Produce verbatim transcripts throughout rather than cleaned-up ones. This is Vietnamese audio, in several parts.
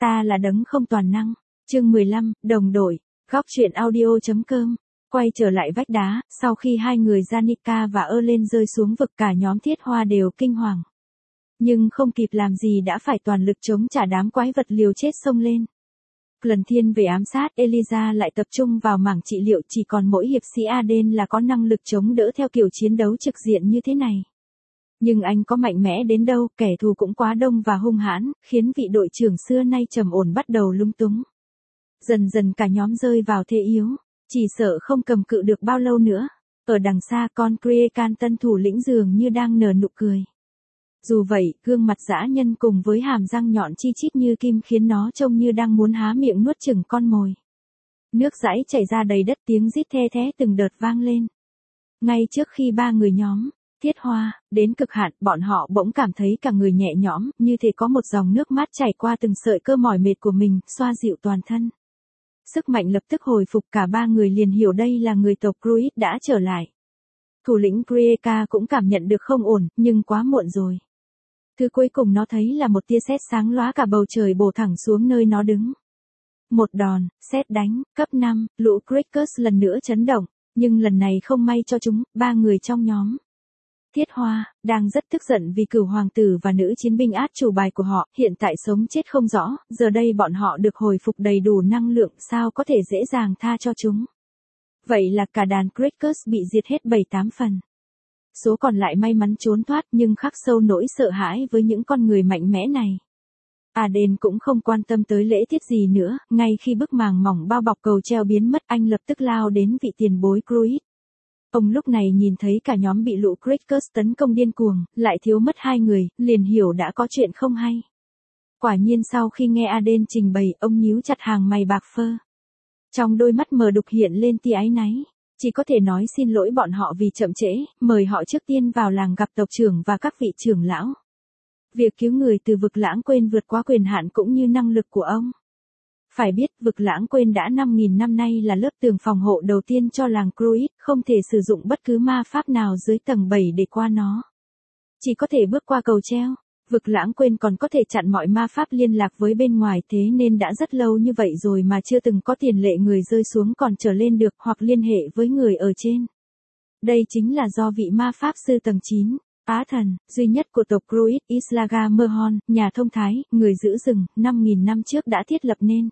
Ta là đấng không toàn năng. Chương mười lăm, đồng đội. Góc truyện audio.com. Quay trở lại vách đá, sau khi hai người Janica và Erlen rơi xuống vực, cả nhóm Thiết Hoa đều kinh hoàng. Nhưng không kịp làm gì đã phải toàn lực chống trả đám quái vật liều chết xông lên. Lần thiên về ám sát, Eliza lại tập trung vào mảng trị liệu, chỉ còn mỗi hiệp sĩ Aden là có năng lực chống đỡ theo kiểu chiến đấu trực diện như thế này. Nhưng anh có mạnh mẽ đến đâu, kẻ thù cũng quá đông và hung hãn, khiến vị đội trưởng xưa nay trầm ổn bắt đầu lung túng. Dần dần cả nhóm rơi vào thế yếu, chỉ sợ không cầm cự được bao lâu nữa. Ở đằng xa, con Creacan tân thủ lĩnh dường như đang nở nụ cười. Dù vậy, gương mặt dã nhân cùng với hàm răng nhọn chi chít như kim khiến nó trông như đang muốn há miệng nuốt chửng con mồi. Nước dãi chảy ra đầy đất, tiếng rít the thé từng đợt vang lên. Ngay trước khi ba người nhóm Thiết Hoa đến cực hạn, bọn họ bỗng cảm thấy cả người nhẹ nhõm, như thể có một dòng nước mát chảy qua từng sợi cơ mỏi mệt của mình, xoa dịu toàn thân. Sức mạnh lập tức hồi phục, cả ba người liền hiểu đây là người tộc Gruit đã trở lại. Thủ lĩnh Creaca cũng cảm nhận được không ổn, nhưng quá muộn rồi. Thứ cuối cùng nó thấy là một tia sét sáng lóa cả bầu trời bổ thẳng xuống nơi nó đứng. Một đòn, sét đánh, cấp năm, lũ Crackers lần nữa chấn động, nhưng lần này không may cho chúng, ba người trong nhóm Thiết Hoa đang rất tức giận vì cửu hoàng tử và nữ chiến binh át chủ bài của họ hiện tại sống chết không rõ, giờ đây bọn họ được hồi phục đầy đủ năng lượng, sao có thể dễ dàng tha cho chúng. Vậy là cả đàn Crackers bị diệt hết bảy tám phần. Số còn lại may mắn trốn thoát nhưng khắc sâu nỗi sợ hãi với những con người mạnh mẽ này. Aden cũng không quan tâm tới lễ tiết gì nữa, ngay khi bức màng mỏng bao bọc cầu treo biến mất, anh lập tức lao đến vị tiền bối Gruit. Ông lúc này nhìn thấy cả nhóm bị lũ Crackers tấn công điên cuồng, lại thiếu mất hai người, liền hiểu đã có chuyện không hay. Quả nhiên sau khi nghe Aden trình bày, ông nhíu chặt hàng mày bạc phơ. Trong đôi mắt mờ đục hiện lên tia áy náy. Chỉ có thể nói xin lỗi bọn họ vì chậm trễ, mời họ trước tiên vào làng gặp tộc trưởng và các vị trưởng lão. Việc cứu người từ vực lãng quên vượt quá quyền hạn cũng như năng lực của ông. Phải biết, vực lãng quên đã năm nghìn năm nay là lớp tường phòng hộ đầu tiên cho làng Gruit, không thể sử dụng bất cứ ma pháp nào dưới tầng bảy để qua nó. Chỉ có thể bước qua cầu treo. Vực lãng quên còn có thể chặn mọi ma pháp liên lạc với bên ngoài, thế nên đã rất lâu như vậy rồi mà chưa từng có tiền lệ người rơi xuống còn trở lên được hoặc liên hệ với người ở trên. Đây chính là do vị ma pháp sư tầng chín, Á thần, duy nhất của tộc Gruit, Islaga Merhon, nhà thông thái, người giữ rừng, năm nghìn năm trước đã thiết lập nên.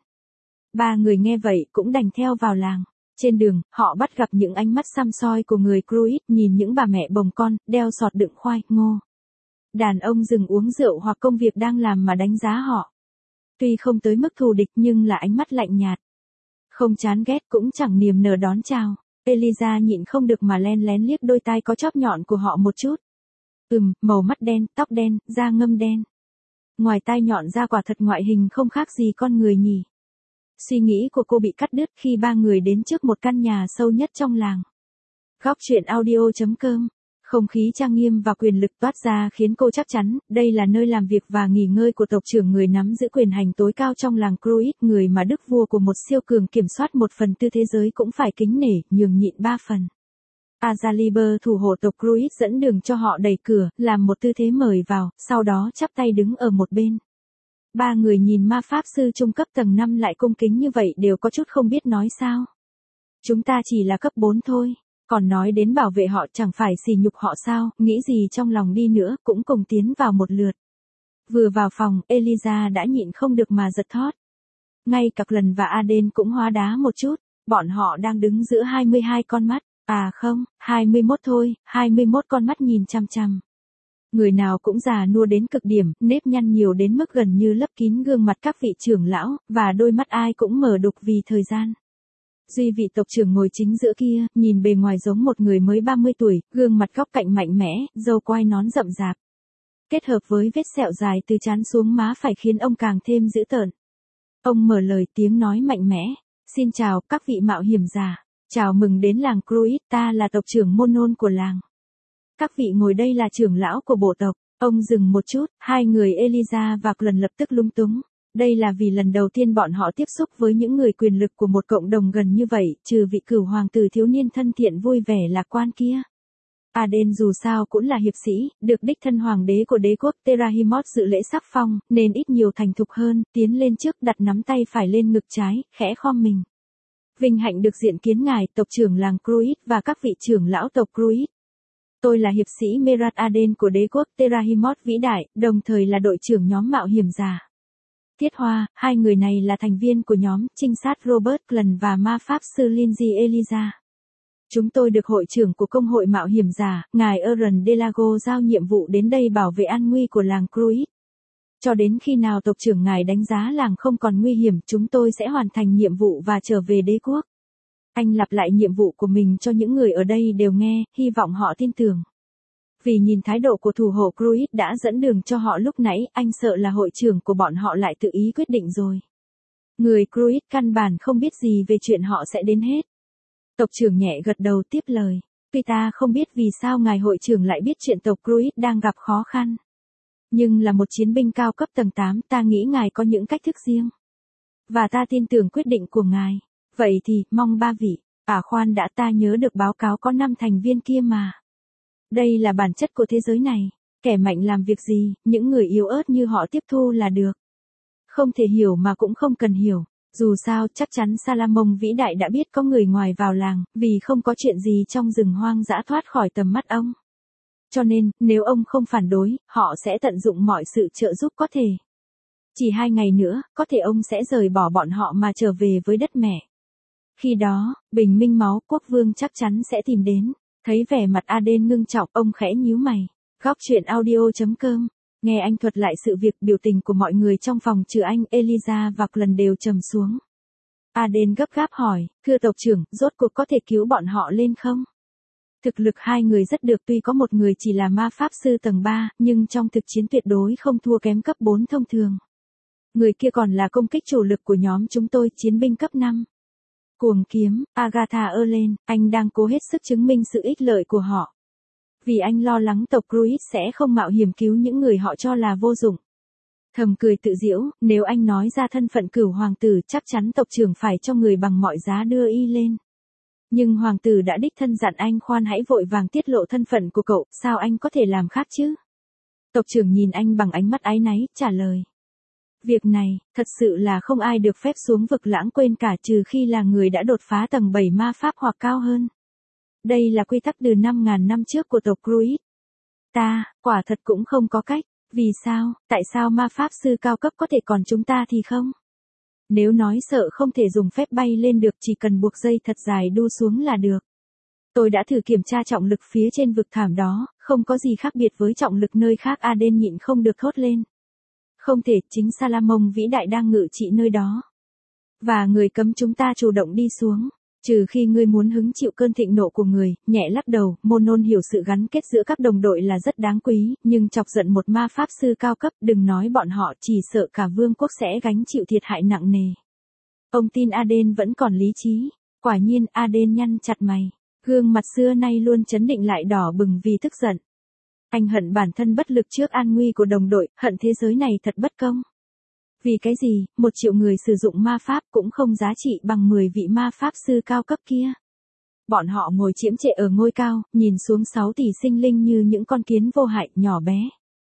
Ba người nghe vậy cũng đành theo vào làng. Trên đường, họ bắt gặp những ánh mắt săm soi của người Gruit, nhìn những bà mẹ bồng con, đeo sọt đựng khoai, ngô. Đàn ông dừng uống rượu hoặc công việc đang làm mà đánh giá họ. Tuy không tới mức thù địch nhưng là ánh mắt lạnh nhạt. Không chán ghét cũng chẳng niềm nở đón chào. Eliza nhịn không được mà len lén liếc đôi tai có chóp nhọn của họ một chút. Ừm, màu mắt đen, tóc đen, da ngâm đen. Ngoài tai nhọn ra quả thật ngoại hình không khác gì con người nhỉ. Suy nghĩ của cô bị cắt đứt khi ba người đến trước một căn nhà sâu nhất trong làng. Góc truyện audio.com. Không khí trang nghiêm và quyền lực toát ra khiến cô chắc chắn, đây là nơi làm việc và nghỉ ngơi của tộc trưởng, người nắm giữ quyền hành tối cao trong làng Gruit, người mà đức vua của một siêu cường kiểm soát một phần tư thế giới cũng phải kính nể, nhường nhịn ba phần. Azaliber thủ hộ tộc Gruit dẫn đường cho họ đẩy cửa, làm một tư thế mời vào, sau đó chắp tay đứng ở một bên. Ba người nhìn ma pháp sư trung cấp tầng năm lại cung kính như vậy đều có chút không biết nói sao. Chúng ta chỉ là cấp bốn thôi. Còn nói đến bảo vệ họ, chẳng phải sỉ nhục họ sao, nghĩ gì trong lòng đi nữa, cũng cùng tiến vào một lượt. Vừa vào phòng, Eliza đã nhịn không được mà giật thót. Ngay cả Lần và Aden cũng hóa đá một chút, bọn họ đang đứng giữa hai mươi hai con mắt, à không, hai mươi mốt thôi, hai mươi mốt con mắt nhìn chăm chăm. Người nào cũng già nua đến cực điểm, nếp nhăn nhiều đến mức gần như lấp kín gương mặt các vị trưởng lão, và đôi mắt ai cũng mở đục vì thời gian. Duy vị tộc trưởng ngồi chính giữa kia, nhìn bề ngoài giống một người mới ba mươi tuổi, gương mặt góc cạnh mạnh mẽ, râu quai nón rậm rạp. Kết hợp với vết sẹo dài từ trán xuống má phải khiến ông càng thêm dữ tợn. Ông mở lời, tiếng nói mạnh mẽ. Xin chào các vị mạo hiểm giả. Chào mừng đến làng Gruit, ta là tộc trưởng Monon của làng. Các vị ngồi đây là trưởng lão của bộ tộc. Ông dừng một chút, hai người Eliza và Lần lập tức lung túng. Đây là vì lần đầu tiên bọn họ tiếp xúc với những người quyền lực của một cộng đồng gần như vậy, trừ vị cửu hoàng tử thiếu niên thân thiện vui vẻ lạc quan kia. Aden dù sao cũng là hiệp sĩ, được đích thân hoàng đế của đế quốc Terahimot dự lễ sắc phong, nên ít nhiều thành thục hơn, tiến lên trước đặt nắm tay phải lên ngực trái, khẽ khom mình. Vinh hạnh được diện kiến ngài, tộc trưởng làng Cruit và các vị trưởng lão tộc Cruit. Tôi là hiệp sĩ Merat Aden của đế quốc Terahimot vĩ đại, đồng thời là đội trưởng nhóm mạo hiểm giả. Tiết Hoa, hai người này là thành viên của nhóm trinh sát Robert Glenn và ma pháp sư Lindsay Eliza. Chúng tôi được hội trưởng của công hội mạo hiểm giả, ngài Aaron Delago giao nhiệm vụ đến đây bảo vệ an nguy của làng Cruit. Cho đến khi nào tộc trưởng ngài đánh giá làng không còn nguy hiểm, chúng tôi sẽ hoàn thành nhiệm vụ và trở về đế quốc. Anh lặp lại nhiệm vụ của mình cho những người ở đây đều nghe, hy vọng họ tin tưởng. Vì nhìn thái độ của thủ hộ Cruit đã dẫn đường cho họ lúc nãy, anh sợ là hội trưởng của bọn họ lại tự ý quyết định rồi. Người Cruit căn bản không biết gì về chuyện họ sẽ đến hết. Tộc trưởng nhẹ gật đầu tiếp lời. Tuy ta không biết vì sao ngài hội trưởng lại biết chuyện tộc Cruit đang gặp khó khăn. Nhưng là một chiến binh cao cấp tầng tám, ta nghĩ ngài có những cách thức riêng. Và ta tin tưởng quyết định của ngài. Vậy thì, mong ba vị. À khoan đã, ta nhớ được báo cáo có năm thành viên kia mà. Đây là bản chất của thế giới này. Kẻ mạnh làm việc gì, những người yếu ớt như họ tiếp thu là được. Không thể hiểu mà cũng không cần hiểu. Dù sao, chắc chắn Salamon vĩ đại đã biết có người ngoài vào làng, vì không có chuyện gì trong rừng hoang dã thoát khỏi tầm mắt ông. Cho nên, nếu ông không phản đối, họ sẽ tận dụng mọi sự trợ giúp có thể. Chỉ hai ngày nữa, có thể ông sẽ rời bỏ bọn họ mà trở về với đất mẹ. Khi đó, bình minh máu quốc vương chắc chắn sẽ tìm đến. Thấy vẻ mặt Aden ngưng trọng, ông khẽ nhíu mày. Góc chuyện audio chấm com. Nghe anh thuật lại sự việc, biểu tình của mọi người trong phòng trừ anh, Eliza và Glenn đều trầm xuống. Aden gấp gáp hỏi, thưa tộc trưởng, rốt cuộc có thể cứu bọn họ lên không? Thực lực hai người rất được, tuy có một người chỉ là ma pháp sư tầng ba, nhưng trong thực chiến tuyệt đối không thua kém cấp bốn thông thường. Người kia còn là công kích chủ lực của nhóm chúng tôi, chiến binh cấp năm. Cuồng kiếm, Agatha Erlen, anh đang cố hết sức chứng minh sự ích lợi của họ. Vì anh lo lắng tộc Cruit sẽ không mạo hiểm cứu những người họ cho là vô dụng. Thầm cười tự giễu, nếu anh nói ra thân phận cửu hoàng tử chắc chắn tộc trưởng phải cho người bằng mọi giá đưa y lên. Nhưng hoàng tử đã đích thân dặn anh khoan hãy vội vàng tiết lộ thân phận của cậu, sao anh có thể làm khác chứ? Tộc trưởng nhìn anh bằng ánh mắt áy náy, trả lời. Việc này, thật sự là không ai được phép xuống vực lãng quên cả, trừ khi là người đã đột phá tầng bảy ma pháp hoặc cao hơn. Đây là quy tắc từ năm ngàn năm trước của tộc Cruit. Ta, quả thật cũng không có cách. Vì sao, tại sao ma pháp sư cao cấp có thể còn chúng ta thì không? Nếu nói sợ không thể dùng phép bay lên được, chỉ cần buộc dây thật dài đu xuống là được. Tôi đã thử kiểm tra trọng lực phía trên vực thảm đó, không có gì khác biệt với trọng lực nơi khác. Aden nhịn không được thốt lên. Không thể, chính Salamon vĩ đại đang ngự trị nơi đó. Và người cấm chúng ta chủ động đi xuống. Trừ khi ngươi muốn hứng chịu cơn thịnh nộ của người, nhẹ lắc đầu, Monon hiểu sự gắn kết giữa các đồng đội là rất đáng quý, nhưng chọc giận một ma pháp sư cao cấp, đừng nói bọn họ, chỉ sợ cả vương quốc sẽ gánh chịu thiệt hại nặng nề. Ông tin Aden vẫn còn lý trí. Quả nhiên, Aden nhăn chặt mày. Gương mặt xưa nay luôn chấn định lại đỏ bừng vì tức giận. Anh hận bản thân bất lực trước an nguy của đồng đội, hận thế giới này thật bất công. Vì cái gì, một triệu người sử dụng ma pháp cũng không giá trị bằng mười vị ma pháp sư cao cấp kia. Bọn họ ngồi chiếm trệ ở ngôi cao, nhìn xuống sáu tỷ sinh linh như những con kiến vô hại, nhỏ bé.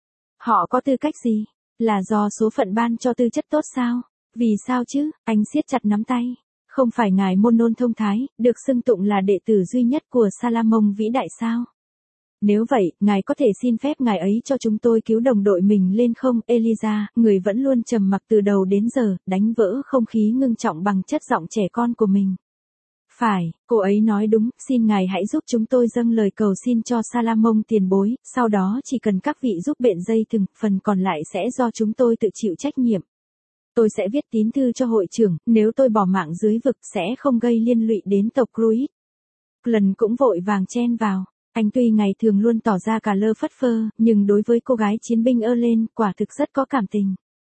Họ có tư cách gì? Là do số phận ban cho tư chất tốt sao? Vì sao chứ? Anh siết chặt nắm tay. Không phải ngài Monon thông thái, được xưng tụng là đệ tử duy nhất của Salamon vĩ đại sao? Nếu vậy, ngài có thể xin phép ngài ấy cho chúng tôi cứu đồng đội mình lên không? Eliza, người vẫn luôn trầm mặc từ đầu đến giờ, đánh vỡ không khí ngưng trọng bằng chất giọng trẻ con của mình. Phải, cô ấy nói đúng, xin ngài hãy giúp chúng tôi dâng lời cầu xin cho Salamon tiền bối, sau đó chỉ cần các vị giúp bện dây thừng, phần còn lại sẽ do chúng tôi tự chịu trách nhiệm. Tôi sẽ viết tín thư cho hội trưởng, nếu tôi bỏ mạng dưới vực sẽ không gây liên lụy đến tộc Cruit. Glenn cũng vội vàng chen vào. Anh tuy ngày thường luôn tỏ ra cả lơ phất phơ, nhưng đối với cô gái chiến binh Erlen, quả thực rất có cảm tình.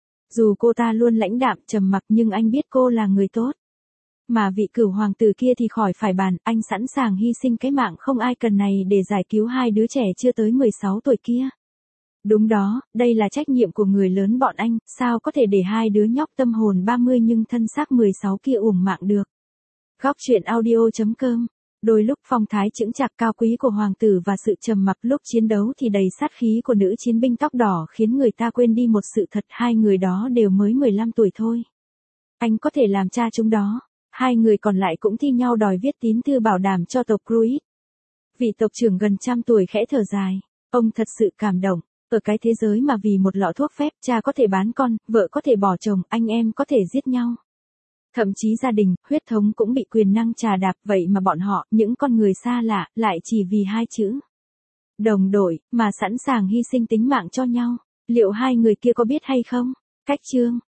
Dù cô ta luôn lãnh đạm trầm mặc nhưng anh biết cô là người tốt. Mà vị cửu hoàng tử kia thì khỏi phải bàn, anh sẵn sàng hy sinh cái mạng không ai cần này để giải cứu hai đứa trẻ chưa tới mười sáu tuổi kia. Đúng đó, đây là trách nhiệm của người lớn bọn anh, sao có thể để hai đứa nhóc tâm hồn ba mươi nhưng thân xác mười sáu kia uổng mạng được. Góc chuyện audio chấm com Đôi lúc phong thái chững chạc cao quý của hoàng tử và sự trầm mặc lúc chiến đấu thì đầy sát khí của nữ chiến binh tóc đỏ khiến người ta quên đi một sự thật, hai người đó đều mới mười lăm tuổi thôi. Anh có thể làm cha chúng đó. Hai người còn lại cũng thi nhau đòi viết tín thư bảo đảm cho tộc Cruit. Vị tộc trưởng gần trăm tuổi khẽ thở dài. Ông thật sự cảm động. Ở cái thế giới mà vì một lọ thuốc phép cha có thể bán con, vợ có thể bỏ chồng, anh em có thể giết nhau. Thậm chí gia đình, huyết thống cũng bị quyền năng trà đạp, vậy mà bọn họ, những con người xa lạ, lại chỉ vì hai chữ đồng đội, mà sẵn sàng hy sinh tính mạng cho nhau. Liệu hai người kia có biết hay không? Cách chương